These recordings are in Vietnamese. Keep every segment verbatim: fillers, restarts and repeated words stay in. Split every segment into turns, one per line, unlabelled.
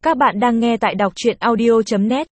Các bạn đang nghe tại đọc truyện audio chấm net.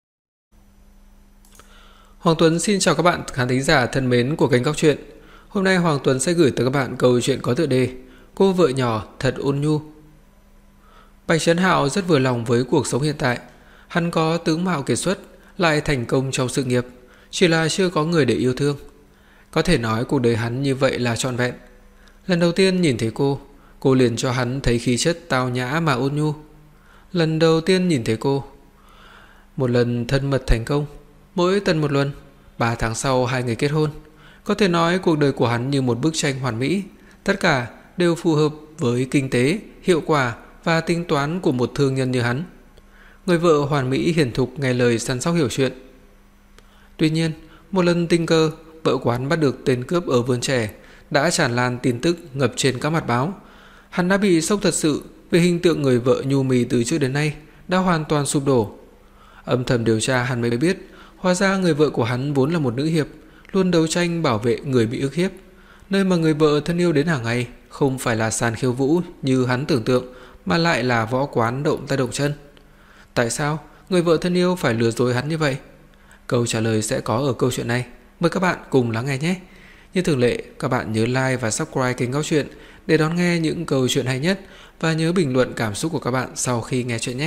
Hoàng Tuấn xin chào các bạn khán thính giả thân mến của kênh Góc Truyện. Hôm nay Hoàng Tuấn sẽ gửi tới các bạn câu chuyện có tựa đề Cô vợ nhỏ thật ôn nhu. Bạch Trấn Hạo rất vừa lòng với cuộc sống hiện tại. Hắn có tướng mạo kiệt xuất, lại thành công trong sự nghiệp, chỉ là chưa có người để yêu thương. Có thể nói cuộc đời hắn như vậy là trọn vẹn. Lần đầu tiên nhìn thấy cô, cô liền cho hắn thấy khí chất tao nhã mà ôn nhu. Lần đầu tiên nhìn thấy cô, một lần thân mật thành công, mỗi tuần một lần. Ba tháng sau hai người kết hôn. Có thể nói cuộc đời của hắn như một bức tranh hoàn mỹ, tất cả đều phù hợp với kinh tế, hiệu quả và tính toán của một thương nhân như hắn. Người vợ hoàn mỹ hiền thục, nghe lời, săn sóc hiểu chuyện. Tuy nhiên, một lần tình cờ, vợ quán bắt được tên cướp ở vườn trẻ, đã tràn lan tin tức ngập trên các mặt báo. Hắn đã bị sốc thật sự vì hình tượng người vợ nhu mì từ trước đến nay đã hoàn toàn sụp đổ. Âm thầm điều tra hắn mới biết, hóa ra người vợ của hắn vốn là một nữ hiệp, luôn đấu tranh bảo vệ người bị ức hiếp. Nơi mà người vợ thân yêu đến hàng ngày không phải là sàn khiêu vũ như hắn tưởng tượng, mà lại là võ quán động tay động chân. Tại sao người vợ thân yêu phải lừa dối hắn như vậy? Câu trả lời sẽ có ở câu chuyện này. Mời các bạn cùng lắng nghe nhé. Như thường lệ, các bạn nhớ like và subscribe kênh Góc Truyện để đón nghe những câu chuyện hay nhất, và nhớ bình luận cảm xúc của các bạn sau khi nghe chuyện nhé.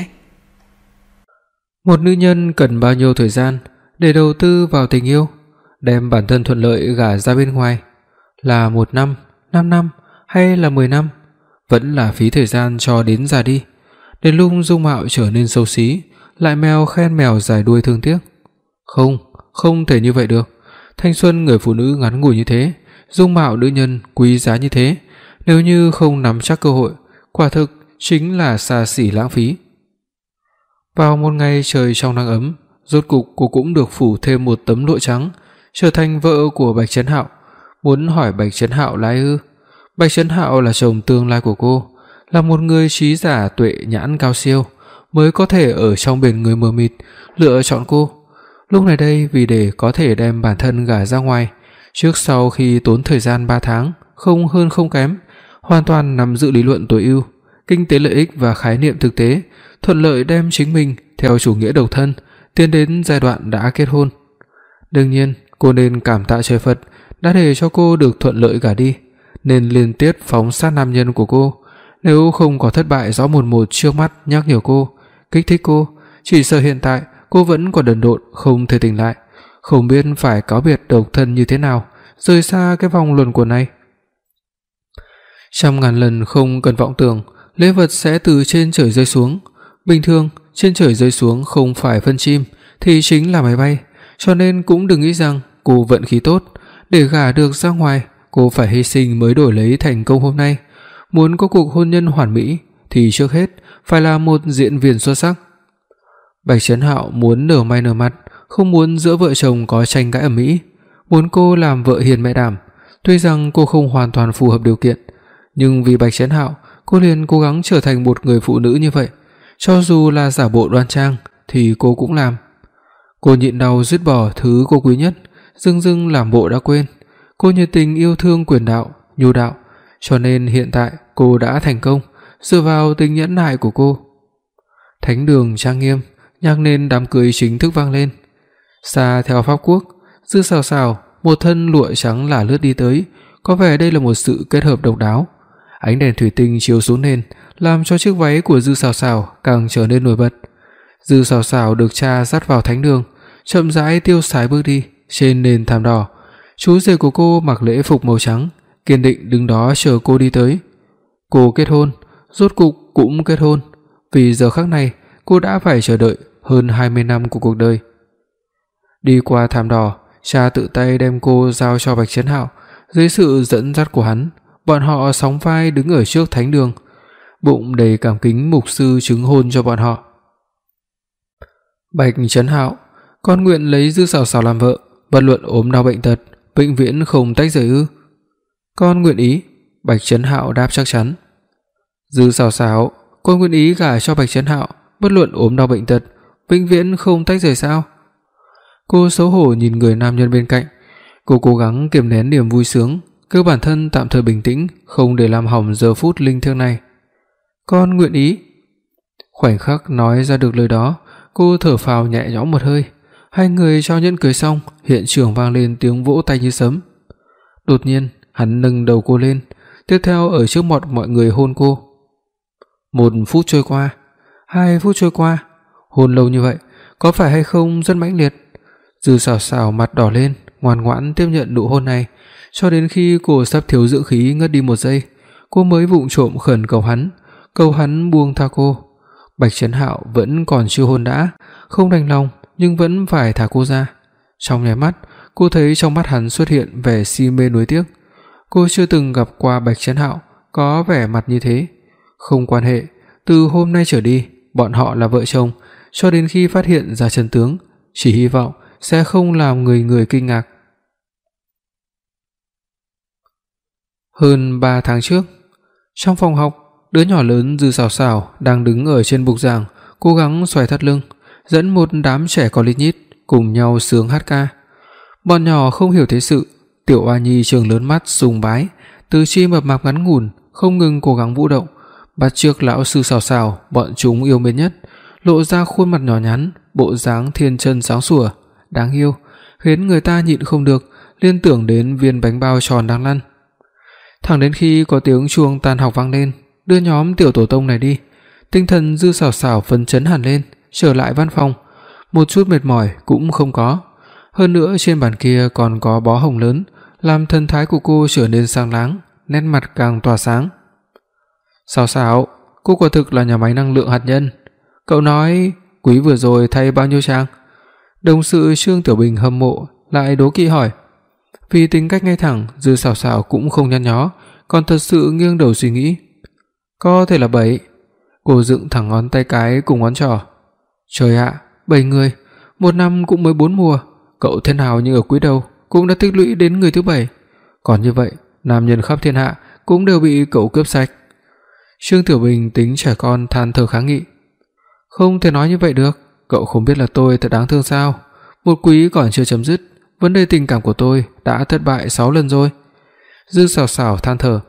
Một nữ nhân cần bao nhiêu thời gian để đầu tư vào tình yêu, đem bản thân thuận lợi gả ra bên ngoài? Là một năm, năm năm hay là mười năm? Vẫn là phí thời gian cho đến già đi, đến lúc dung mạo trở nên xấu xí, lại mèo khen mèo dài đuôi thương tiếc. Không, không thể như vậy được. Thanh xuân người phụ nữ ngắn ngủi như thế, dung mạo nữ nhân quý giá như thế, nếu như không nắm chắc cơ hội, quả thực chính là xa xỉ lãng phí. Vào một ngày trời trong nắng ấm, rốt cục cô cũng được phủ thêm một tấm lụa trắng, trở thành vợ của Bạch Trấn Hạo. Muốn hỏi Bạch Trấn Hạo là ai ư? Bạch Trấn Hạo là chồng tương lai của cô, là một người trí giả tuệ nhãn cao siêu, mới có thể ở trong biển người mờ mịt lựa chọn cô. Lúc này đây, vì để có thể đem bản thân gả ra ngoài, trước sau khi tốn thời gian ba tháng, không hơn không kém, hoàn toàn nắm giữ lý luận tối ưu, kinh tế lợi ích và khái niệm thực tế, thuận lợi đem chính mình theo chủ nghĩa độc thân tiến đến giai đoạn đã kết hôn. Đương nhiên, cô nên cảm tạ trời Phật đã để cho cô được thuận lợi gả đi, nên liên tiếp phóng sát nam nhân của cô. Nếu không có thất bại rõ mồn một trước mắt nhắc nhở cô, kích thích cô, chỉ sợ hiện tại cô vẫn còn đần độn không thể tỉnh lại, không biết phải cáo biệt độc thân như thế nào, rời xa cái vòng luẩn quẩn này. Trăm ngàn lần không cần vọng tưởng lễ vật sẽ từ trên trời rơi xuống. Bình thường trên trời rơi xuống không phải phân chim thì chính là máy bay, cho nên cũng đừng nghĩ rằng cô vận khí tốt, để gả được ra ngoài cô phải hy sinh mới đổi lấy thành công hôm nay. Muốn có cuộc hôn nhân hoàn mỹ thì trước hết phải là một diễn viên xuất sắc. Bạch Trấn Hạo muốn nở mày nở mặt, không muốn giữa vợ chồng có tranh cãi ầm ĩ, muốn cô làm vợ hiền mẹ đảm. Tuy rằng cô không hoàn toàn phù hợp điều kiện, nhưng vì Bạch Trấn Hạo, cô liền cố gắng trở thành một người phụ nữ như vậy, cho dù là giả bộ đoan trang thì cô cũng làm. Cô nhịn đau dứt bỏ thứ cô quý nhất, dưng dưng làm bộ đã quên. Cô nhiệt tình yêu thương quyền đạo, nhu đạo, cho nên hiện tại cô đã thành công dựa vào tình nhẫn nại của cô. Thánh đường trang nghiêm, nhạc nền đám cưới chính thức vang lên. Xa theo pháp quốc, Dư Sào Sào một thân lụa trắng lả lướt đi tới, có vẻ đây là một sự kết hợp độc đáo. Ánh đèn thủy tinh chiếu xuống nền, làm cho chiếc váy của Dư Sào Sào càng trở nên nổi bật. Dư Sào Sào được cha dắt vào thánh đường, chậm rãi tiêu sái bước đi trên nền thảm đỏ. Chú rể của cô mặc lễ phục màu trắng, kiên định đứng đó chờ cô đi tới. Cô kết hôn, rốt cục cũng kết hôn, vì giờ khắc này cô đã phải chờ đợi hơn hai mươi năm của cuộc đời. Đi qua thảm đỏ, cha tự tay đem cô giao cho Bạch Trấn Hạo. Dưới sự dẫn dắt của hắn, bọn họ sóng vai đứng ở trước thánh đường, bụng đầy cảm kính mục sư chứng hôn cho bọn họ. Bạch Trấn Hạo, con nguyện lấy Dư Sào Sào làm vợ, bất luận ốm đau bệnh tật, vĩnh viễn không tách rời ư? Con nguyện ý. Bạch Trấn Hạo đáp chắc chắn. Dư Sào Sào, con nguyện ý gả cho Bạch Trấn Hạo, bất luận ốm đau bệnh tật, vĩnh viễn không tách rời sao? Cô xấu hổ nhìn người nam nhân bên cạnh. Cô cố gắng kiềm nén niềm vui sướng, cứ bản thân tạm thời bình tĩnh, không để làm hỏng giờ phút linh thiêng này. Con nguyện ý. Khoảnh khắc nói ra được lời đó, cô thở phào nhẹ nhõm một hơi. Hai người trao nhẫn cưới xong, hiện trường vang lên tiếng vỗ tay như sấm. Đột nhiên, hắn nâng đầu cô lên, tiếp theo ở trước mặt mọi người hôn cô. Một phút trôi qua, hai phút trôi qua, hôn lâu như vậy, có phải hay không rất mãnh liệt? Dư Sảo Sảo mặt đỏ lên, ngoan ngoãn tiếp nhận nụ hôn này, cho đến khi cô sắp thiếu dưỡng khí ngất đi một giây, cô mới vụng trộm khẩn cầu hắn, cầu hắn buông tha cô. Bạch Trấn Hạo vẫn còn chưa hôn đã, không đành lòng nhưng vẫn phải thả cô ra. Trong nháy mắt, cô thấy trong mắt hắn xuất hiện vẻ si mê nuối tiếc. Cô chưa từng gặp qua Bạch Trấn Hạo có vẻ mặt như thế. Không quan hệ, từ hôm nay trở đi, bọn họ là vợ chồng, cho đến khi phát hiện ra chân tướng, chỉ hy vọng sẽ không làm người người kinh ngạc. Hơn ba tháng trước, trong phòng học, đứa nhỏ lớn Dư Sảo Sảo đang đứng ở trên bục giảng, cố gắng xoay thắt lưng, dẫn một đám trẻ con lít nhít cùng nhau sướng hát ca. Bọn nhỏ không hiểu thế sự, Tiểu Oa Nhi trừng lớn mắt sùng bái, tứ chi mập mạp ngắn ngủn không ngừng cố gắng vũ động, bắt chước lão sư Sảo Sảo bọn chúng yêu mến nhất, lộ ra khuôn mặt nhỏ nhắn, bộ dáng thiên chân sáng sủa, đáng yêu, khiến người ta nhịn không được liên tưởng đến viên bánh bao tròn đang lăn. Thẳng đến khi có tiếng chuông tan học vang lên, đưa nhóm tiểu tổ tông này đi, tinh thần Dư Sảo Sảo phấn chấn hẳn lên, trở lại văn phòng, một chút mệt mỏi cũng không có. Hơn nữa trên bàn kia còn có bó hồng lớn, làm thần thái của cô trở nên sáng láng, nét mặt càng tỏa sáng. Sảo Sảo, cô quả thực là nhà máy năng lượng hạt nhân. Cậu nói quý vừa rồi thay bao nhiêu trang? Đồng sự Trương Tiểu Bình hâm mộ lại đố kỵ hỏi. Vì tính cách ngay thẳng, Dư Sảo Sảo cũng không nhăn nhó, còn thật sự nghiêng đầu suy nghĩ. Có thể là bảy. Cô dựng thẳng ngón tay cái cùng ngón trỏ. Trời ạ, bảy người, một năm cũng mới bốn mùa, cậu thế nào như ở quý đầu cũng đã tích lũy đến người thứ bảy. Còn như vậy, nam nhân khắp thiên hạ cũng đều bị cậu cướp sạch. Trương Tiểu Bình tính trẻ con than thở kháng nghị. Không thể nói như vậy được, cậu không biết là tôi thật đáng thương sao? Một quý còn chưa chấm dứt, vấn đề tình cảm của tôi đã thất bại sáu lần rồi. Dư Sảo Sảo than thở.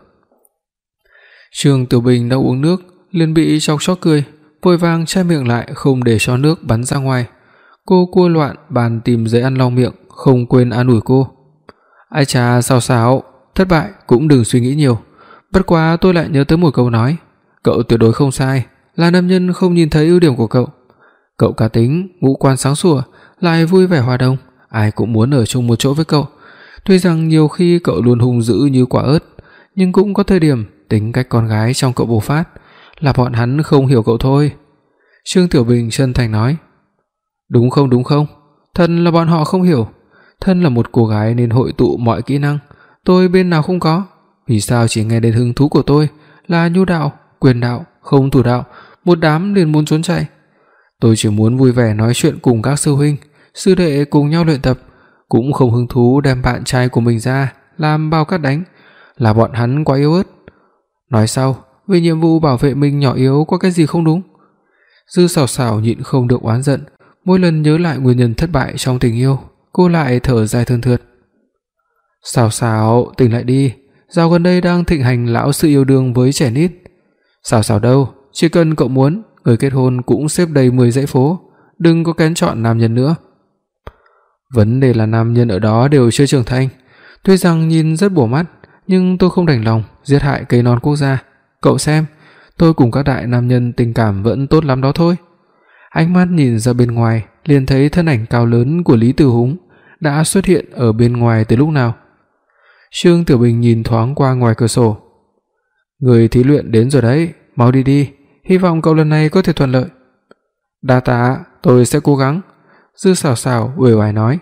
Trương Tiểu Bình đang uống nước, liền bị chọc chọc cười, vội vàng che miệng lại không để cho nước bắn ra ngoài. Cô cua loạn bàn tìm giấy ăn lau miệng, không quên an ủi cô. Ai chà Sảo Sảo, thất bại cũng đừng suy nghĩ nhiều. Bất quá tôi lại nhớ tới một câu nói, cậu tuyệt đối không sai, là nam nhân không nhìn thấy ưu điểm của cậu. Cậu cá tính, ngũ quan sáng sủa, lại vui vẻ hòa đồng, ai cũng muốn ở chung một chỗ với cậu. Tuy rằng nhiều khi cậu luôn hung dữ như quả ớt, nhưng cũng có thời điểm tính cách con gái trong cậu bộc phát, là bọn hắn không hiểu cậu thôi. Trương Tiểu Bình chân thành nói. Đúng không đúng không? Thân là bọn họ không hiểu. Thân là một cô gái nên hội tụ mọi kỹ năng, tôi bên nào không có. Vì sao chỉ nghe đến hứng thú của tôi là nhu đạo, quyền đạo, không thủ đạo, một đám liền muốn trốn chạy. Tôi chỉ muốn vui vẻ nói chuyện cùng các sư huynh, sư đệ cùng nhau luyện tập, cũng không hứng thú đem bạn trai của mình ra làm bao cát đánh, là bọn hắn quá yếu ớt. Nói sau, vì nhiệm vụ bảo vệ mình nhỏ yếu có cái gì không đúng? Dư Sảo Sảo nhịn không được oán giận, mỗi lần nhớ lại nguyên nhân thất bại trong tình yêu, cô lại thở dài thườn thượt. Sảo Sảo, tỉnh lại đi, dạo gần đây đang thịnh hành lão sự yêu đương với trẻ nít. Sảo Sảo đâu, chỉ cần cậu muốn, người kết hôn cũng xếp đầy mười dãy phố, đừng có kén chọn nam nhân nữa. Vấn đề là nam nhân ở đó đều chưa trưởng thành, tuy rằng nhìn rất bổ mắt, nhưng tôi không đành lòng giết hại cây non quốc gia. Cậu xem, tôi cùng các đại nam nhân tình cảm vẫn tốt lắm đó thôi. Ánh mắt nhìn ra bên ngoài, liền thấy thân ảnh cao lớn của Lý Tử Húng đã xuất hiện ở bên ngoài từ lúc nào. Trương Tiểu Bình nhìn thoáng qua ngoài cửa sổ. Người thí luyện đến rồi đấy, mau đi đi, hy vọng cậu lần này có thể thuận lợi. Đa tạ, tôi sẽ cố gắng. Dư Sảo Sảo uể oải nói.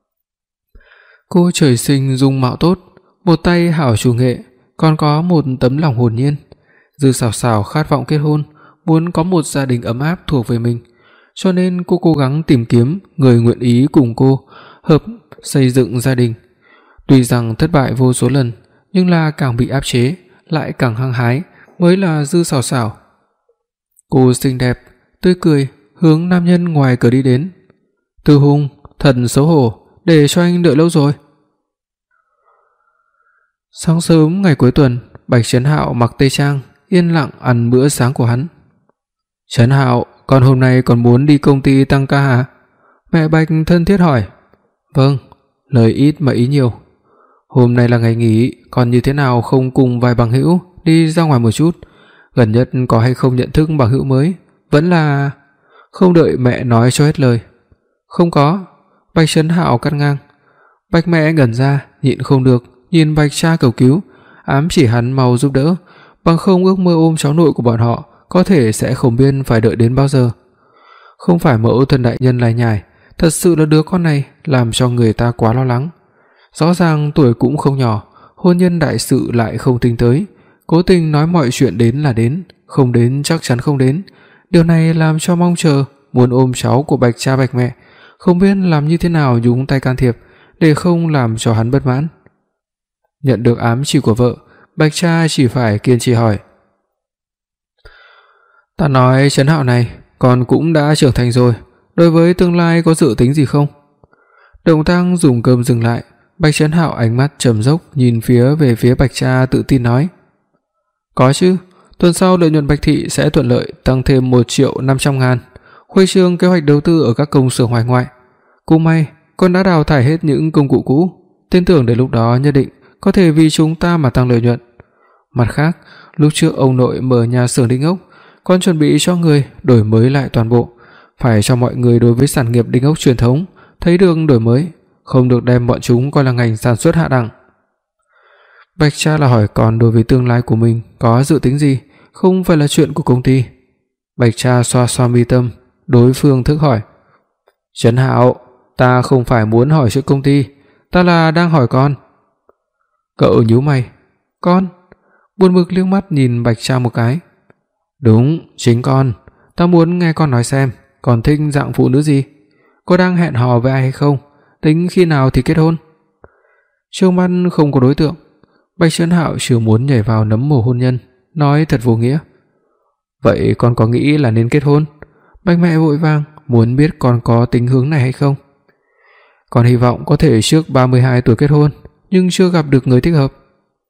Cô trời sinh dung mạo tốt, một tay hảo chủ nghệ, còn có một tấm lòng hồn nhiên. Dư Sảo Sảo khát vọng kết hôn, muốn có một gia đình ấm áp thuộc về mình, cho nên cô cố gắng tìm kiếm người nguyện ý cùng cô hợp xây dựng gia đình. Tuy rằng thất bại vô số lần, nhưng là càng bị áp chế lại càng hăng hái mới là Dư Sảo Sảo. Cô xinh đẹp, tươi cười hướng nam nhân ngoài cửa đi đến. Từ Hùng, thật xấu hổ, để cho anh đợi lâu rồi. Sáng sớm ngày cuối tuần, Bạch Trấn Hạo mặc tây trang, yên lặng ăn bữa sáng của hắn. Trấn Hạo, con hôm nay còn muốn đi công ty tăng ca à? Mẹ Bạch thân thiết hỏi. Vâng, lời ít mà ý nhiều. Hôm nay là ngày nghỉ, con như thế nào không cùng vài bằng hữu đi ra ngoài một chút? Gần nhất có hay không nhận thức bằng hữu mới? Vẫn là... Không đợi mẹ nói cho hết lời. Không có, Bạch Trấn Hạo cắt ngang. Bạch mẹ ngẩn ra, nhịn không được, nhìn Bạch cha cầu cứu, ám chỉ hắn mau giúp đỡ, bằng không ước mơ ôm cháu nội của bọn họ có thể sẽ không biết phải đợi đến bao giờ. Không phải mẫu thân đại nhân lải nhải, thật sự là đứa con này làm cho người ta quá lo lắng. Rõ ràng tuổi cũng không nhỏ, hôn nhân đại sự lại không tính tới, cố tình nói mọi chuyện đến là đến, không đến chắc chắn không đến. Điều này làm cho mong chờ, muốn ôm cháu của Bạch cha Bạch mẹ, không biết làm như thế nào nhúng tay can thiệp để không làm cho hắn bất mãn. Nhận được ám chỉ của vợ, Bạch cha chỉ phải kiên trì hỏi. Ta nói Trấn Hạo này, con cũng đã trưởng thành rồi, đối với tương lai có dự tính gì không? Động tác dùng cơm dừng lại, Bạch Trấn Hạo ánh mắt trầm dốc nhìn phía về phía Bạch cha tự tin nói. Có chứ, tuần sau lợi nhuận Bạch thị sẽ thuận lợi tăng thêm một triệu năm trăm ngàn, khuếch trương kế hoạch đầu tư ở các công xưởng hoài ngoại. Cũng may, con đã đào thải hết những công cụ cũ, tin tưởng đến lúc đó nhất định có thể vì chúng ta mà tăng lợi nhuận. Mặt khác, lúc trước ông nội mở nhà xưởng đinh ốc, con chuẩn bị cho người đổi mới lại toàn bộ, phải cho mọi người đối với sản nghiệp đinh ốc truyền thống thấy được đổi mới, không được đem bọn chúng coi là ngành sản xuất hạ đẳng. Bạch cha là hỏi con đối với tương lai của mình có dự tính gì, không phải là chuyện của công ty. Bạch cha xoa xoa mi tâm, đối phương thức hỏi. Trấn Hạo, ta không phải muốn hỏi chuyện công ty, ta là đang hỏi con. Cậu nhíu mày. Con? Buồn bực liếc mắt nhìn Bạch cha một cái. Đúng, chính con. Ta muốn nghe con nói xem, con thích dạng phụ nữ gì? Có đang hẹn hò với ai hay không? Tính khi nào thì kết hôn? Trước mắt không có đối tượng. Bạch Trấn Hạo chưa muốn nhảy vào nấm mồ hôn nhân, nói thật vô nghĩa. Vậy con có nghĩ là nên kết hôn? Bạch mẹ vội vàng muốn biết con có tính hướng này hay không. Con hy vọng có thể trước ba mươi hai tuổi kết hôn, nhưng chưa gặp được người thích hợp.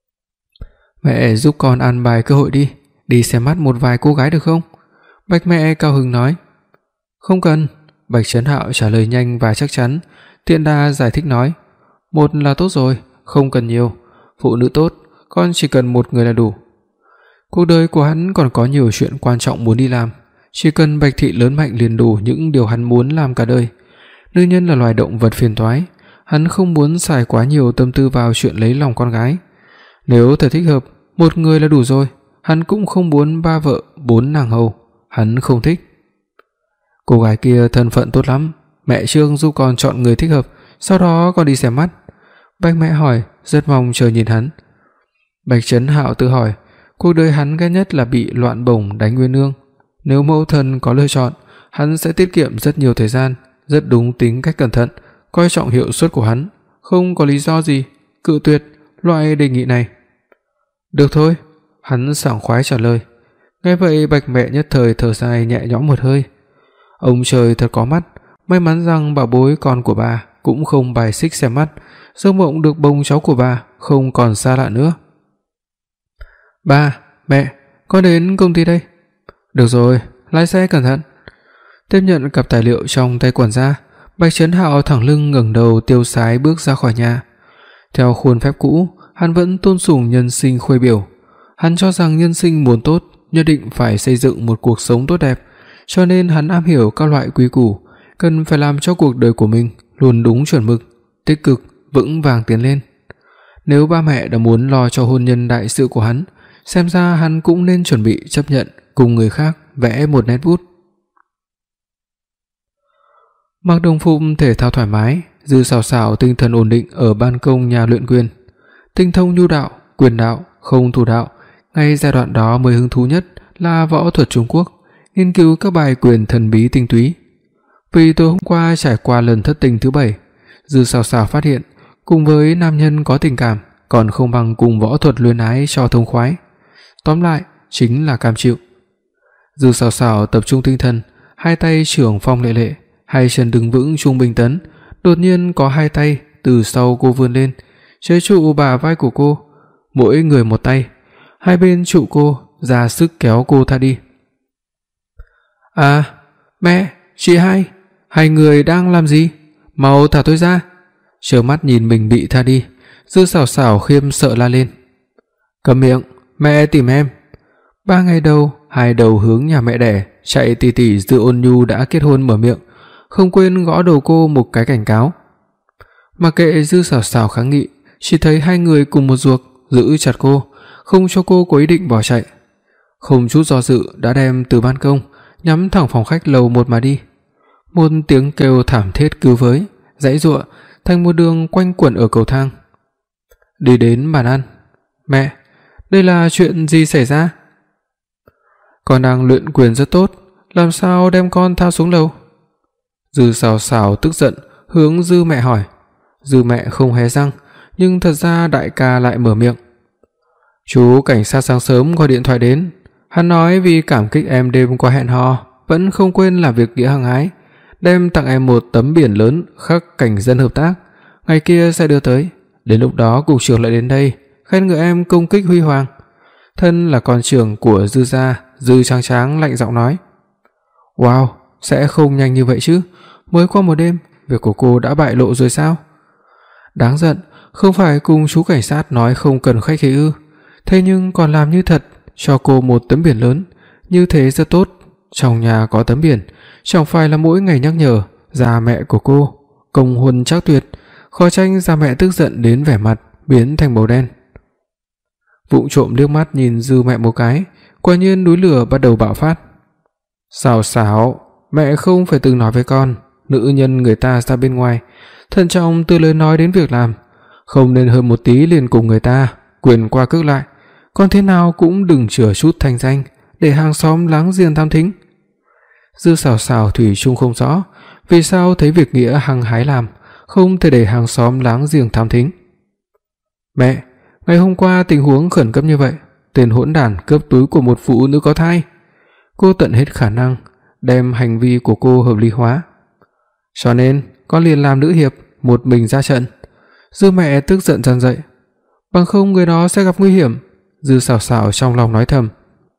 Mẹ giúp con an bài cơ hội đi, đi xem mắt một vài cô gái được không? Bạch mẹ cao hứng nói. Không cần. Bạch Trấn Hạo trả lời nhanh và chắc chắn, tiện đà giải thích nói. Một là tốt rồi, không cần nhiều. Phụ nữ tốt, con chỉ cần một người là đủ. Cuộc đời của hắn còn có nhiều chuyện quan trọng muốn đi làm, chỉ cần Bạch thị lớn mạnh liền đủ những điều hắn muốn làm cả đời. Nữ nhân là loài động vật phiền toái, hắn không muốn xài quá nhiều tâm tư vào chuyện lấy lòng con gái. Nếu thật thích hợp, một người là đủ rồi, hắn cũng không muốn ba vợ, bốn nàng hầu, hắn không thích. Cô gái kia thân phận tốt lắm, mẹ Trương giúp con chọn người thích hợp, sau đó con đi xem mắt. Bạch mẹ hỏi, rất mong chờ nhìn hắn. Bạch Trấn Hạo tự hỏi, cuộc đời hắn ghét nhất là bị loạn bổng đánh nguyên nương. Nếu mẫu thân có lựa chọn, hắn sẽ tiết kiệm rất nhiều thời gian, rất đúng tính cách cẩn thận, coi trọng hiệu suất của hắn, không có lý do gì cự tuyệt loại đề nghị này. Được thôi, hắn sảng khoái trả lời. Nghe vậy Bạch mẹ nhất thời thở dài nhẹ nhõm một hơi. Ông trời thật có mắt, may mắn rằng bảo bối con của bà cũng không bài xích xem mắt, giấc mộng được bồng cháu của bà không còn xa lạ nữa. Ba, mẹ, con đến công ty đây. Được rồi, lái xe cẩn thận. Tiếp nhận cặp tài liệu trong tay quản gia, Bạch Trấn Hạo thẳng lưng ngẩng đầu tiêu sái bước ra khỏi nhà. Theo khuôn phép cũ, hắn vẫn tôn sùng nhân sinh khuê biểu. Hắn cho rằng nhân sinh muốn tốt, nhất định phải xây dựng một cuộc sống tốt đẹp, cho nên hắn am hiểu các loại quy củ, cần phải làm cho cuộc đời của mình luôn đúng chuẩn mực, tích cực, vững vàng tiến lên. Nếu ba mẹ đã muốn lo cho hôn nhân đại sự của hắn, xem ra hắn cũng nên chuẩn bị chấp nhận cùng người khác vẽ một nét bút. Mặc đồng phục thể thao thoải mái, Dư Sảo Sảo tinh thần ổn định ở ban công nhà luyện quyền. Tinh thông nhu đạo, quyền đạo, không thủ đạo, ngay giai đoạn đó mới hứng thú nhất là võ thuật Trung Quốc, nghiên cứu các bài quyền thần bí tinh túy. Vì tối hôm qua trải qua lần thất tình thứ bảy, Dư Sảo Sảo phát hiện cùng với nam nhân có tình cảm còn không bằng cùng võ thuật luyến ái cho thông khoái. Tóm lại chính là cam chịu. Dư Sảo Sảo tập trung tinh thần, hai tay trưởng phong lệ lệ, hai chân đứng vững trung bình tấn. Đột nhiên có hai tay từ sau cô vươn lên, chế trụ bả vai của cô, mỗi người một tay, hai bên trụ cô, ra sức kéo cô ta đi. À, mẹ, chị hai, hai người đang làm gì? Mau thả tôi ra. Trơ mắt nhìn mình bị tha đi, Dư Sảo Sảo khiếp sợ la lên. Câm miệng, mẹ tìm em. Ba ngày đầu, hai đầu hướng nhà mẹ đẻ, chạy tỉ tỉ Dư Ôn Nhu đã kết hôn mở miệng, không quên gõ đầu cô một cái cảnh cáo. Mặc kệ Dư Sảo Sảo kháng nghị, chỉ thấy hai người cùng một ruột giữ chặt cô, không cho cô có ý định bỏ chạy. Không chút do dự đã đem từ ban công nhắm thẳng phòng khách lầu một mà đi. Một tiếng kêu thảm thiết cứu với, giãy giụa thành một đường quanh quẩn ở cầu thang. Đi đến bàn ăn. Mẹ, đây là chuyện gì xảy ra? Con đang luyện quyền rất tốt, làm sao đem con thao xuống lầu? Dư Sảo Sảo tức giận hướng Dư mẹ hỏi. Dư mẹ không hé răng, nhưng thật ra đại ca lại mở miệng. Chú cảnh sát sáng sớm gọi điện thoại đến, hắn nói vì cảm kích em đêm qua hẹn hò, vẫn không quên làm việc nghĩa hăng hái, đem tặng em một tấm biển lớn khắc cảnh dân hợp tác, ngày kia sẽ đưa tới. Đến lúc đó cục trưởng lại đến đây khen ngợi em công kích huy hoàng. Thân là con trưởng của Dư gia, Dư Tráng Tráng lạnh giọng nói. Wow, sẽ không nhanh như vậy chứ, mới qua một đêm, việc của cô đã bại lộ rồi sao? Đáng giận, không phải cùng chú cảnh sát nói không cần khách khí ư? Thế nhưng còn làm như thật, cho cô một tấm biển lớn, như thế rất tốt. Trong nhà có tấm biển, chẳng phải là mỗi ngày nhắc nhở già mẹ của cô công huân trác tuyệt, khó tránh già mẹ tức giận đến vẻ mặt biến thành màu đen. Vụng trộm liếc mắt nhìn Dư mẹ một cái, quả nhiên núi lửa bắt đầu bạo phát. Sảo Sảo, mẹ không phải từng nói với con, nữ nhân người ta ra bên ngoài, thận trọng từ lời nói đến việc làm, không nên hơn một tí liền cùng người ta quyền qua cước lại, con thế nào cũng đừng chừa chút thanh danh để hàng xóm láng giềng tham thính. Dư Sảo Sảo thủy chung không rõ vì sao thấy việc nghĩa hăng hái làm, không thể để hàng xóm láng giềng tham thính. Mẹ, ngày hôm qua tình huống khẩn cấp như vậy, tên hỗn đản cướp túi của một phụ nữ có thai. Cô tận hết khả năng đem hành vi của cô hợp lý hóa. Cho nên con liền làm nữ hiệp một mình ra trận. Dư mẹ tức giận dần dậy. Bằng không người đó sẽ gặp nguy hiểm. Dư Sảo Sảo trong lòng nói thầm.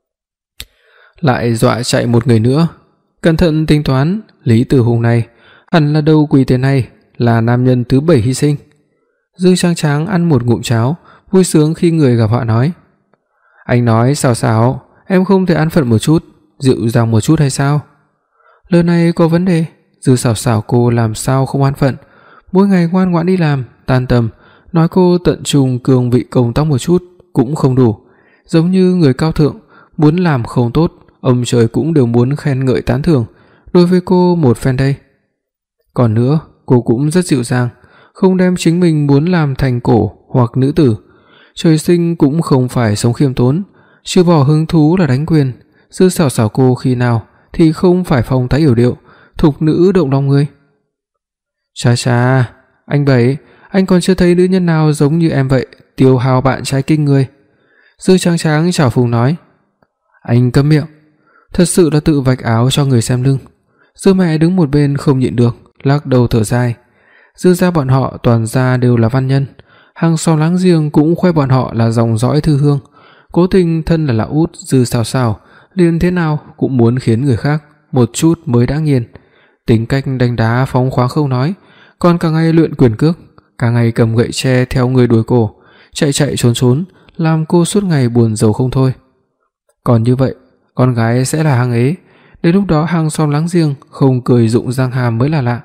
Lại dọa chạy một người nữa. Cẩn thận tính toán, Lý Tử Hùng này hẳn là đầu quỷ tên này, là nam nhân thứ bảy hy sinh. Dư Tráng Tráng ăn một ngụm cháo, vui sướng khi người gặp họa nói. Anh nói Sảo Sảo, em không thể an phận một chút, dịu dàng một chút hay sao? Lời này có vấn đề. Dư Sảo Sảo cô làm sao không an phận, mỗi ngày ngoan ngoãn đi làm, tan tầm, nói cô tận trung cương vị công tác một chút cũng không đủ, giống như người cao thượng, muốn làm không tốt, ông trời cũng đều muốn khen ngợi tán thưởng đối với cô một phen đây. Còn nữa, cô cũng rất dịu dàng, không đem chính mình muốn làm thành cổ hoặc nữ tử, trời sinh cũng không phải sống khiêm tốn, trừ bỏ hứng thú là đánh quyền. Dư Sảo Sảo cô khi nào thì không phải phong thái yểu điệu, thục nữ động lòng người. Cha cha, anh Bảy, anh còn chưa thấy nữ nhân nào giống như em vậy, tiêu hao bạn trai kinh người. Dư Tráng Tráng chảo phúng nói. Anh câm miệng, thật sự là tự vạch áo cho người xem lưng. Dư mẹ đứng một bên không nhịn được, lắc đầu thở dài. Dư gia bọn họ toàn gia đều là văn nhân, hàng xóm láng giềng cũng khoe bọn họ là dòng dõi thư hương, cố tình thân là lão út Dư Sảo Sảo liền thế nào cũng muốn khiến người khác một chút mới đã nghiền. Tính cách đánh đá phóng khoáng không nói, còn cả ngày luyện quyền cước, cả ngày cầm gậy tre theo người đuổi cổ, chạy chạy trốn trốn, làm cô suốt ngày buồn rầu không thôi. Còn như vậy, con gái sẽ là hàng ế, đến lúc đó hàng xóm láng giềng không cười rụng răng hàm mới là lạ.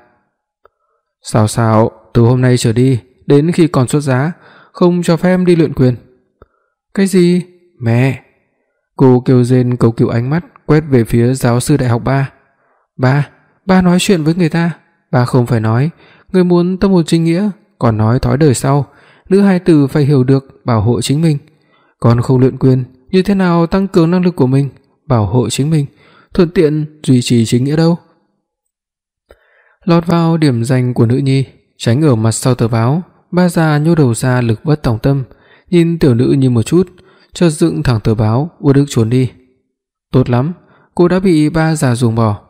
Sảo Sảo, từ hôm nay trở đi, đến khi còn xuất giá, không cho phép em đi luyện quyền. Cái gì? Mẹ! Cô kêu rên cầu cứu, ánh mắt quét về phía giáo sư đại học ba. Ba, ba nói chuyện với người ta, ba không phải nói người muốn tâm hồn chính nghĩa, còn nói thói đời sau, nữ hài tử phải hiểu được bảo hộ chính mình. Còn không luyện quyền, như thế nào tăng cường năng lực của mình, bảo hộ chính mình, thuận tiện duy trì chính nghĩa đâu. Lọt vào điểm danh của nữ nhi, tránh ở mặt sau tờ báo, ba già nhô đầu ra lực bất tòng tâm, nhìn tiểu nữ như một chút, chợt dựng thẳng tờ báo, uất ức trốn đi. Tốt lắm, cô đã bị ba già ruồng bỏ.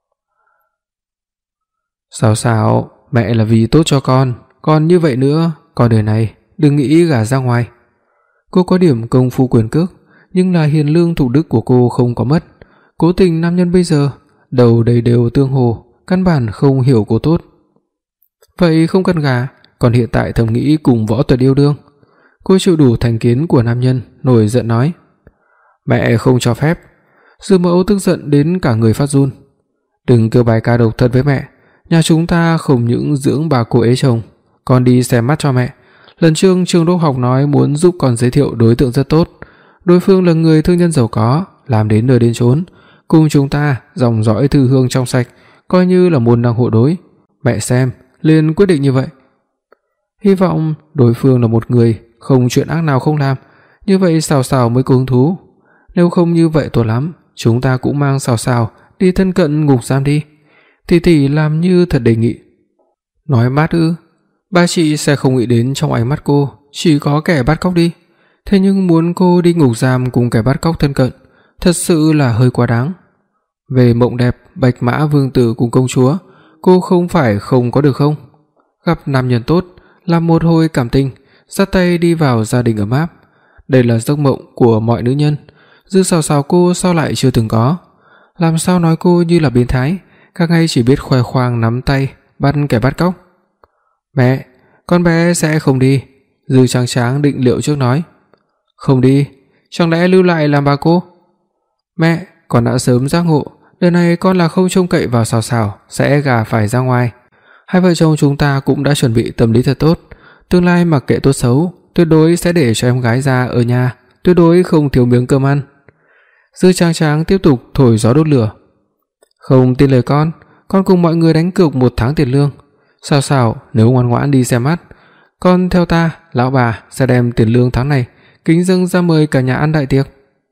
Sảo Sảo, mẹ là vì tốt cho con, còn như vậy nữa, con đời này đừng nghĩ gả ra ngoài. Cô có điểm công phu quyền cước, nhưng là hiền lương thủ đức của cô không có mất. Cố tình nam nhân bây giờ đầu đầy đều tương hồ, căn bản không hiểu cô tốt. Vậy không cần gả, còn hiện tại thầm nghĩ cùng Võ Tuật yêu đương. Cô chịu đủ thành kiến của nam nhân, nổi giận nói: "Mẹ không cho phép." Dư Mẫu tức giận đến cả người phát run. "Đừng kêu bài ca độc thân với mẹ, nhà chúng ta không những dưỡng bà cô ế chồng, con đi xem mắt cho mẹ. Lần trước trường đốc học nói muốn giúp con giới thiệu đối tượng rất tốt, đối phương là người thương nhân giàu có, làm đến nơi đến chốn, cùng chúng ta dòng dõi thư hương trong sạch, coi như là môn đăng hộ đối. Mẹ xem, liền quyết định như vậy. Hy vọng đối phương là một người không chuyện ác nào không làm, như vậy Sào Sào mới có hứng thú. Nếu không như vậy tốt lắm, chúng ta cũng mang Sào Sào đi thân cận ngục giam đi." Tỷ tỷ làm như thật đề nghị. Nói mát ư? Ba chị sẽ không nghĩ đến trong ánh mắt cô chỉ có kẻ bắt cóc đi. Thế nhưng muốn cô đi ngục giam cùng kẻ bắt cóc thân cận, thật sự là hơi quá đáng. Về mộng đẹp Bạch Mã Vương tử cùng công chúa, cô không phải không có được không? Gặp nam nhân tốt, làm một hồi cảm tình, dắt tay đi vào gia đình ấm áp. Đây là giấc mộng của mọi nữ nhân. Dư Sào Sào cô sao lại chưa từng có? Làm sao nói cô như là biến thái, cả ngày chỉ biết khoe khoang nắm tay bắt kẻ bắt cóc. "Mẹ, con bé sẽ không đi." Dư Tráng Tráng định liệu trước nói. "Không đi? Chẳng lẽ lưu lại làm bà cô?" "Mẹ, con đã sớm giác ngộ, đời này con là không trông cậy vào Sào Sào sẽ gả phải ra ngoài. Hai vợ chồng chúng ta cũng đã chuẩn bị tâm lý thật tốt, tương lai mặc kệ tốt xấu, tuyệt đối sẽ để cho em gái ra ở nhà, tuyệt đối không thiếu miếng cơm ăn." Dư Tráng Tráng tiếp tục thổi gió đốt lửa. "Không tin lời con, con cùng mọi người đánh cược một tháng tiền lương. Sào Sào nếu ngoan ngoãn đi xem mắt, con theo ta, lão bà sẽ đem tiền lương tháng này kính dâng ra mời cả nhà ăn đại tiệc."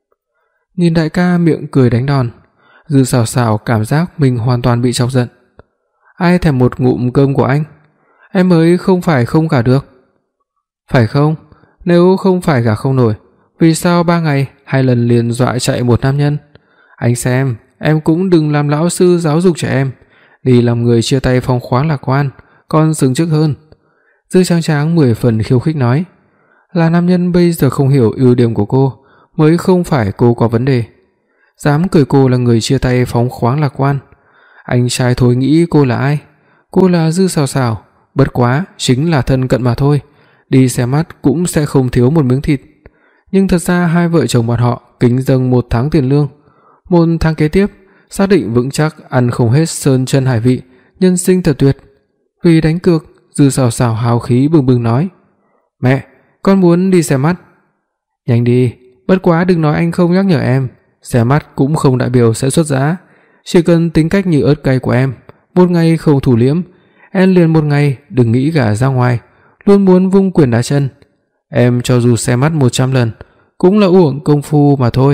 Nhìn đại ca miệng cười đánh đòn, Dư Sào Sào cảm giác mình hoàn toàn bị chọc giận. "Ai thèm một ngụm cơm của anh? Em ấy không phải không gả được." "Phải không? Nếu không phải gả không nổi, vì sao ba ngày hai lần liền dọa chạy một nam nhân? Anh xem, em cũng đừng làm lão sư giáo dục trẻ em, đi làm người chia tay phóng khoáng lạc quan, còn xứng trước hơn." Dư Tráng Tráng mười phần khiêu khích nói. Là nam nhân bây giờ không hiểu ưu điểm của cô, mới không phải cô có vấn đề. Dám cười cô là người chia tay phóng khoáng lạc quan. Anh trai thối nghĩ cô là ai? Cô là Dư Sào Sào, bất quá chính là thân cận mà thôi, đi xem mắt cũng sẽ không thiếu một miếng thịt. Nhưng thật ra hai vợ chồng bọn họ kính dâng một tháng tiền lương, một tháng kế tiếp xác định vững chắc ăn không hết sơn chân hải vị, nhân sinh thật tuyệt. Vì đánh cược, Dư Sào Sào hào khí bừng bừng nói: "Mẹ, con muốn đi xem mắt." "Nhanh đi, bất quá đừng nói anh không nhắc nhở em, xem mắt cũng không đại biểu sẽ xuất giá, chỉ cần tính cách như ớt cay của em, một ngày không thủ liễm, em liền một ngày đừng nghĩ gả ra ngoài, luôn muốn vung quyền đá chân. Em cho dù xem mắt một trăm lần cũng là uổng công phu mà thôi."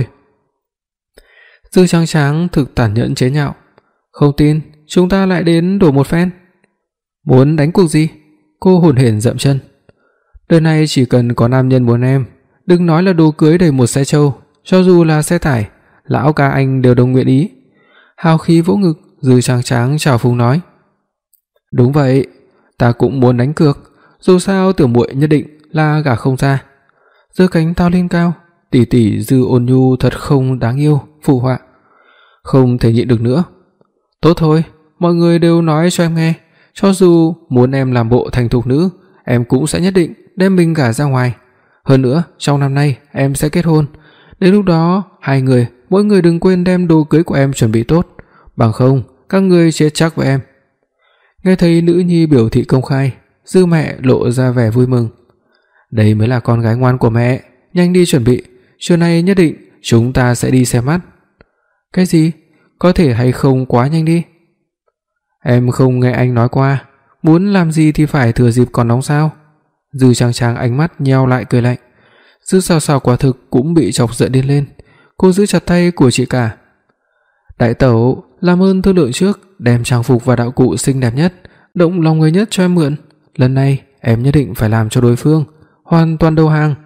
Dư Tráng Tráng thực tàn nhẫn chế nhạo: "Không tin, chúng ta lại đến đổ một phen." "Muốn đánh cuộc gì?" Cô hồn hển dậm chân. "Đời này chỉ cần có nam nhân muốn em, đừng nói là đồ cưới đầy một xe trâu, cho dù là xe tải, lão ca anh đều đồng nguyện ý." Hào khí vỗ ngực, Dư Tráng Tráng trào phúng nói: "Đúng vậy, ta cũng muốn đánh cược, dù sao tiểu muội nhất định là gả không ra." Giơ cánh tao lên cao, tỷ tỷ Dư Ôn Nhu thật không đáng yêu, phụ họa. Không thể nhịn được nữa. "Tốt thôi, mọi người đều nói cho em nghe, cho dù muốn em làm bộ thành thục nữ, em cũng sẽ nhất định đem mình gả ra ngoài. Hơn nữa, trong năm nay em sẽ kết hôn, đến lúc đó hai người, mỗi người đừng quên đem đồ cưới của em chuẩn bị tốt, bằng không các ngươi chết chắc với em." Nghe thấy nữ nhi biểu thị công khai, Dư mẹ lộ ra vẻ vui mừng. "Đây mới là con gái ngoan của mẹ, nhanh đi chuẩn bị, trưa nay nhất định chúng ta sẽ đi xem mắt." "Cái gì? Có thể hay không quá nhanh đi?" "Em không nghe anh nói qua, muốn làm gì thì phải thừa dịp còn nóng sao?" Dư Tráng Tráng ánh mắt nheo lại cười lạnh. Dư Sào Sào quả thực cũng bị chọc giận điên lên, cô giữ chặt tay của chị cả. "Đại tẩu, làm ơn thương lượng trước, đem trang phục và đạo cụ xinh đẹp nhất, động lòng người nhất cho em mượn. Lần này em nhất định phải làm cho đối phương hoàn toàn đầu hàng."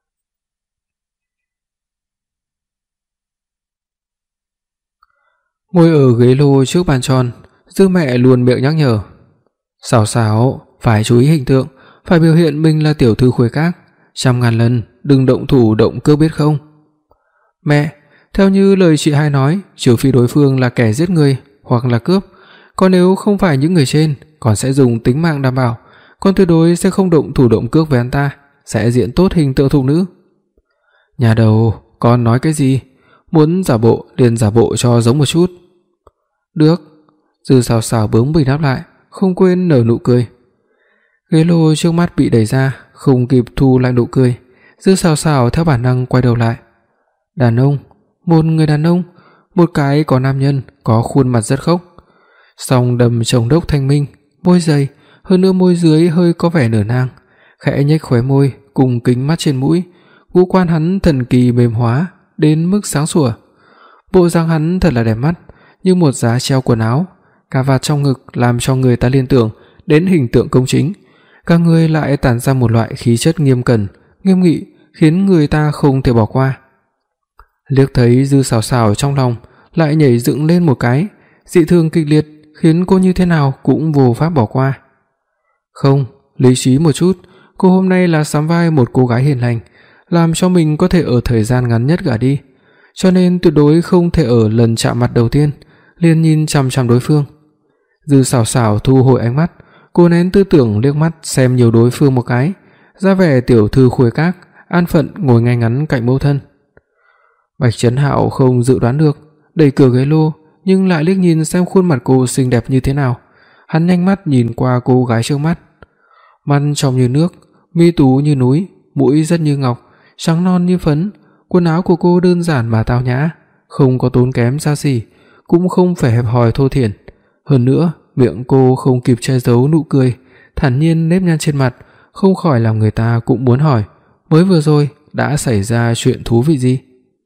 Ngồi ở ghế lô trước bàn tròn, Dư mẹ luôn miệng nhắc nhở: "Sào Sào, phải chú ý hình tượng, phải biểu hiện mình là tiểu thư khuê các, trăm ngàn lần đừng động thủ động cước biết không?" "Mẹ, Theo như lời chị hai nói, trừ phi đối phương là kẻ giết người hoặc là cướp, còn nếu không phải những người trên, còn sẽ dùng tính mạng đảm bảo, con tuyệt đối sẽ không động thủ động cước với anh ta, sẽ diễn tốt hình tượng thục nữ. Nhà đầu, con nói cái gì? Muốn giả bộ liền giả bộ cho giống một chút. Được. Dư Sào Sào bướng bỉnh đáp lại, không quên nở nụ cười. Ghế lô trước mắt bị đẩy ra, không kịp thu lại nụ cười, Dư Sào Sào theo bản năng quay đầu lại. Đàn ông, một người đàn ông, một cái có nam nhân, có khuôn mặt rất khốc, song đầm trồng đốc thanh minh, môi dày, hơn nữa môi dưới hơi có vẻ nở nang, khẽ nhếch khóe môi cùng kính mắt trên mũi, ngũ quan hắn thần kỳ mềm hóa đến mức sáng sủa. Bộ dáng hắn thật là đẹp mắt, như một giá treo quần áo, cà vạt trong ngực làm cho người ta liên tưởng đến hình tượng công chính, cả người lại tản ra một loại khí chất nghiêm cẩn, nghiêm nghị, khiến người ta không thể bỏ qua. Liếc thấy Dư Sào Sào trong lòng lại nhảy dựng lên một cái, dị thường kịch liệt, khiến cô như thế nào cũng vô pháp bỏ qua. Không, lý trí một chút, cô hôm nay là sắm vai một cô gái hiền lành, làm cho mình có thể ở thời gian ngắn nhất gả đi, cho nên tuyệt đối không thể ở lần chạm mặt đầu tiên liền nhìn chằm chằm đối phương. Dư Sào Sào thu hồi ánh mắt, cô nén tư tưởng liếc mắt xem nhiều đối phương một cái, ra vẻ tiểu thư khuê các, an phận ngồi ngay ngắn cạnh mẫu thân. Bạch Chấn Hạo không dự đoán được, đẩy cửa ghế lô, nhưng lại liếc nhìn xem khuôn mặt cô xinh đẹp như thế nào. Hắn nhanh mắt nhìn qua cô gái trước mắt, mắt trong như nước, mi tú như núi, mũi rất như ngọc, trắng non như phấn, quần áo của cô đơn giản mà tao nhã, không có tốn kém xa xỉ, cũng không phải hẹp hòi thô thiển. Hơn nữa, miệng cô không kịp che giấu nụ cười, thản nhiên nếp nhăn trên mặt, không khỏi làm người ta cũng muốn hỏi, mới vừa rồi đã xảy ra chuyện thú vị gì?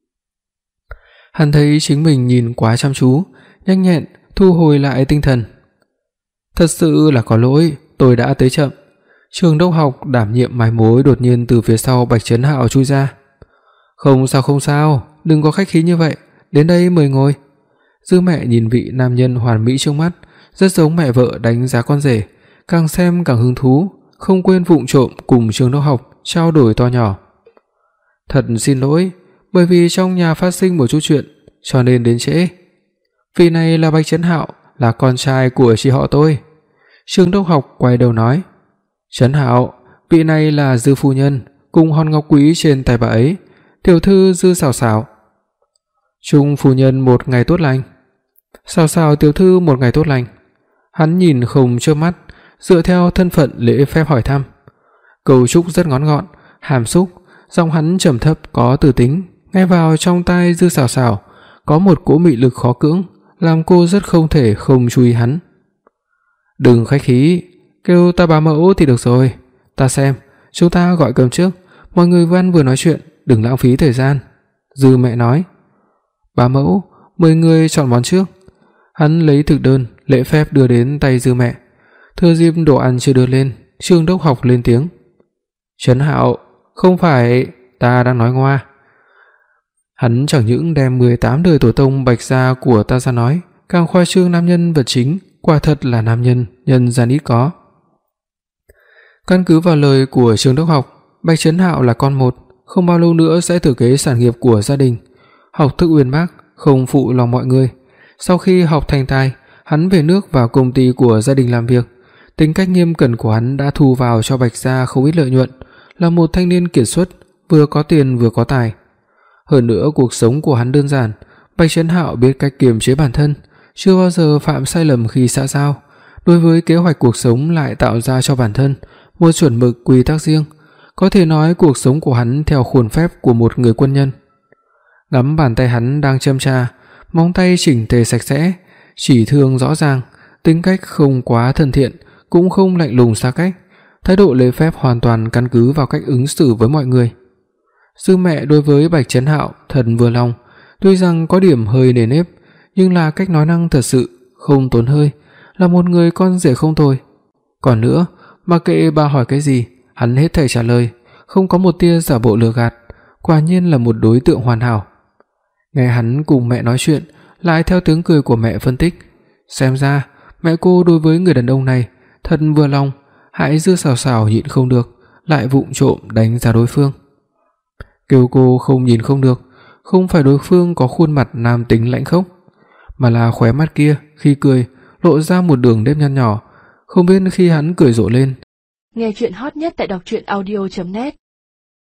Hắn thấy chính mình nhìn quá chăm chú, nhanh nhẹn thu hồi lại tinh thần. Thật sự là có lỗi, tôi đã tới chậm. Trường Đốc Học đảm nhiệm mai mối đột nhiên từ phía sau Bạch Chấn Hạo chui ra. Không sao không sao, đừng có khách khí như vậy, đến đây mời ngồi. Dư mẹ nhìn vị nam nhân hoàn mỹ trước mắt, rất giống mẹ vợ đánh giá con rể, càng xem càng hứng thú, không quên vụng trộm cùng Trường Đốc Học trao đổi to nhỏ. Thật xin lỗi, bởi vì trong nhà phát sinh một chút chuyện, cho nên đến trễ. Vị này là Bạch Chấn Hạo, là con trai của chị họ tôi. Trường Đốc Học quay đầu nói. Chấn Hạo, vị này là Dư phu nhân, cùng hòn ngọc quý trên tay bà ấy, tiểu thư Dư Sào Sào. Trung phu nhân một ngày tốt lành. Sào Sào tiểu thư một ngày tốt lành. Hắn nhìn không chớp mắt, dựa theo thân phận lễ phép hỏi thăm. Câu chúc rất ngắn gọn, hàm xúc, giọng hắn trầm thấp có từ tính, nghe vào trong tai Dư Sào Sào có một cỗ mị lực khó cưỡng, làm cô rất không thể không chú ý hắn. Đừng khách khí, kêu ta bá mẫu thì được rồi. Ta xem, chúng ta gọi cơm trước, mọi người vừa ăn vừa nói chuyện, đừng lãng phí thời gian. Dư mẹ nói. Bá mẫu, mời người chọn món trước. Hắn lấy thực đơn, lễ phép đưa đến tay Dư mẹ. Thừa dịp đồ ăn chưa đưa lên, Trường Đốc Học lên tiếng. Chấn Hạo, không phải, ta đang nói ngoa. Hắn chẳng những đem mười tám đời tổ tông Bạch gia của ta ra nói, càng khoa trương nam nhân vật chính, quả thật là nam nhân nhân gian ít có. Căn cứ vào lời của Trường Đốc Học, Bạch Chấn Hạo là con một, không bao lâu nữa sẽ thừa kế sản nghiệp của gia đình. Học thức uyên bác, không phụ lòng mọi người. Sau khi học thành tài, hắn về nước vào công ty của gia đình làm việc. Tính cách nghiêm cẩn của hắn đã thu vào cho Bạch gia không ít lợi nhuận, là một thanh niên kiệt xuất, vừa có tiền vừa có tài. Hơn nữa cuộc sống của hắn đơn giản, Bạch Chấn Hạo biết cách kiềm chế bản thân, chưa bao giờ phạm sai lầm khi xã giao. Đối với kế hoạch cuộc sống lại tạo ra cho bản thân một chuẩn mực quy tắc riêng, có thể nói cuộc sống của hắn theo khuôn phép của một người quân nhân. Ngắm bàn tay hắn đang châm trà, móng tay chỉnh tề sạch sẽ, chỉ thương rõ ràng, tính cách không quá thân thiện, cũng không lạnh lùng xa cách, thái độ lễ phép hoàn toàn căn cứ vào cách ứng xử với mọi người. Dư mẹ đối với Bạch Chấn Hạo thật vừa lòng, tuy rằng có điểm hơi nề nếp, nhưng là cách nói năng thật sự không tốn hơi, là một người con rể không tồi. Còn nữa, mặc kệ bà hỏi cái gì, hắn hết thảy trả lời, không có một tia giả bộ lừa gạt, quả nhiên là một đối tượng hoàn hảo. Nghe hắn cùng mẹ nói chuyện, lại theo tiếng cười của mẹ phân tích, xem ra mẹ cô đối với người đàn ông này thật vừa lòng, hại Dư Sào Sào nhịn không được, lại vụng trộm đánh giá đối phương. Kêu cô không nhìn không được, không phải đối phương có khuôn mặt nam tính lãnh khốc, mà là khóe mắt kia khi cười lộ ra một đường nếp nhăn nhỏ, không biết khi hắn cười rộ lên.
Nghe truyện hot nhất tại đọc truyện audio chấm net